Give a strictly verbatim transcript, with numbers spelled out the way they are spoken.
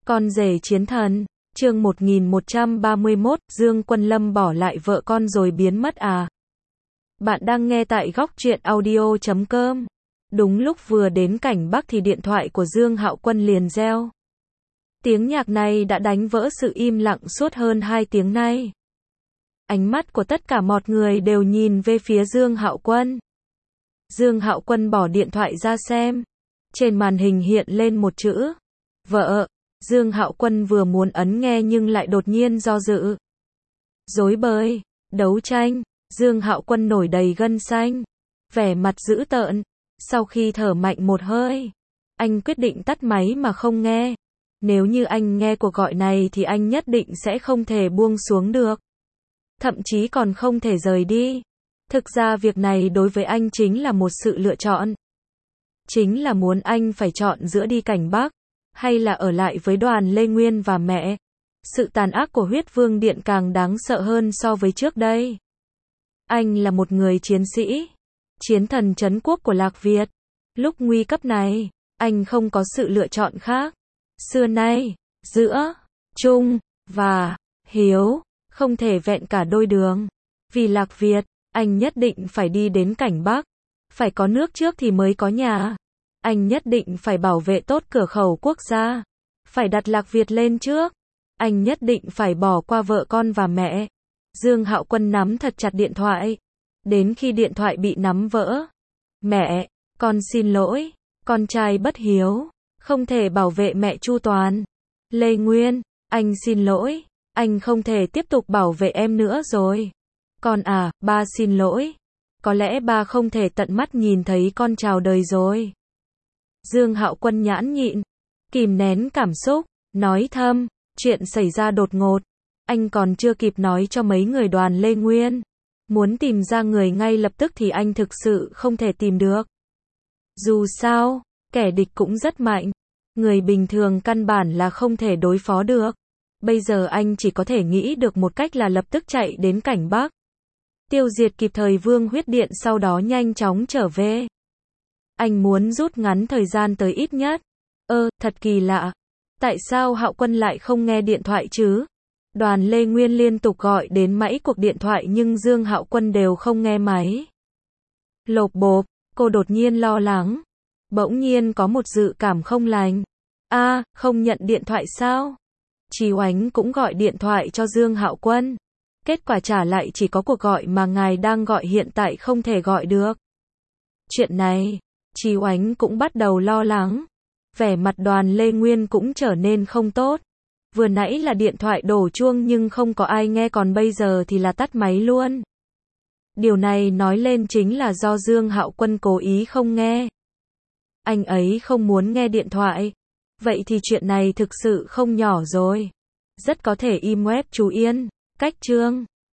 Con rể chiến thần, chương một nghìn một trăm ba mươi mốt, Dương Quân Lâm bỏ lại vợ con rồi biến mất à? Bạn đang nghe tại góc truyện audio chấm com. Đúng lúc vừa đến cảnh Bắc thì điện thoại của Dương Hạo Quân liền reo. Tiếng nhạc này đã đánh vỡ sự im lặng suốt hơn hai tiếng nay. Ánh mắt của tất cả mọi người đều nhìn về phía Dương Hạo Quân. Dương Hạo Quân bỏ điện thoại ra xem. Trên màn hình hiện lên một chữ. Vợ. Dương Hạo Quân vừa muốn ấn nghe nhưng lại đột nhiên do dự. Rối bời, đấu tranh, Dương Hạo Quân nổi đầy gân xanh, vẻ mặt dữ tợn. Sau khi thở mạnh một hơi, anh quyết định tắt máy mà không nghe. Nếu như anh nghe cuộc gọi này thì anh nhất định sẽ không thể buông xuống được. Thậm chí còn không thể rời đi. Thực ra việc này đối với anh chính là một sự lựa chọn. Chính là muốn anh phải chọn giữa đi cảnh Bắc, hay là ở lại với Đoàn Lê Nguyên và mẹ. Sự tàn ác của huyết vương điện càng đáng sợ hơn so với trước đây. Anh là một người chiến sĩ, chiến thần trấn quốc của Lạc Việt. Lúc nguy cấp này, anh không có sự lựa chọn khác. Xưa nay, giữa Trung và Hiếu, không thể vẹn cả đôi đường. Vì Lạc Việt, anh nhất định phải đi đến cảnh Bắc. Phải có nước trước thì mới có nhà. Anh nhất định phải bảo vệ tốt cửa khẩu quốc gia. Phải đặt Lạc Việt lên trước. Anh nhất định phải bỏ qua vợ con và mẹ. Dương Hạo Quân nắm thật chặt điện thoại. Đến khi điện thoại bị nắm vỡ. Mẹ, con xin lỗi. Con trai bất hiếu. Không thể bảo vệ mẹ chu toàn. Lê Nguyên, anh xin lỗi. Anh không thể tiếp tục bảo vệ em nữa rồi. Con à, ba xin lỗi. Có lẽ ba không thể tận mắt nhìn thấy con chào đời rồi. Dương Hạo Quân nhãn nhịn, kìm nén cảm xúc, nói thầm, chuyện xảy ra đột ngột. Anh còn chưa kịp nói cho mấy người Đoàn Lê Nguyên. Muốn tìm ra người ngay lập tức thì anh thực sự không thể tìm được. Dù sao, kẻ địch cũng rất mạnh. Người bình thường căn bản là không thể đối phó được. Bây giờ anh chỉ có thể nghĩ được một cách là lập tức chạy đến cảnh Bắc. Tiêu diệt kịp thời Vương huyết điện, sau đó nhanh chóng trở về. Anh muốn rút ngắn thời gian tới ít nhất. Ơ, thật kỳ lạ. Tại sao Hạo Quân lại không nghe điện thoại chứ? Đoàn Lê Nguyên liên tục gọi đến mấy cuộc điện thoại nhưng Dương Hạo Quân đều không nghe máy. Lộp bộp, cô đột nhiên lo lắng. Bỗng nhiên có một dự cảm không lành. A, à, không nhận điện thoại sao? Chí Oánh cũng gọi điện thoại cho Dương Hạo Quân. Kết quả trả lại chỉ có cuộc gọi mà ngài đang gọi hiện tại không thể gọi được. Chuyện này, Chí Oánh cũng bắt đầu lo lắng. Vẻ mặt Đoàn Lê Nguyên cũng trở nên không tốt. Vừa nãy là điện thoại đổ chuông nhưng không có ai nghe, còn bây giờ thì là tắt máy luôn. Điều này nói lên chính là do Dương Hạo Quân cố ý không nghe. Anh ấy không muốn nghe điện thoại. Vậy thì chuyện này thực sự không nhỏ rồi. Rất có thể im web chú Yên, cách chương.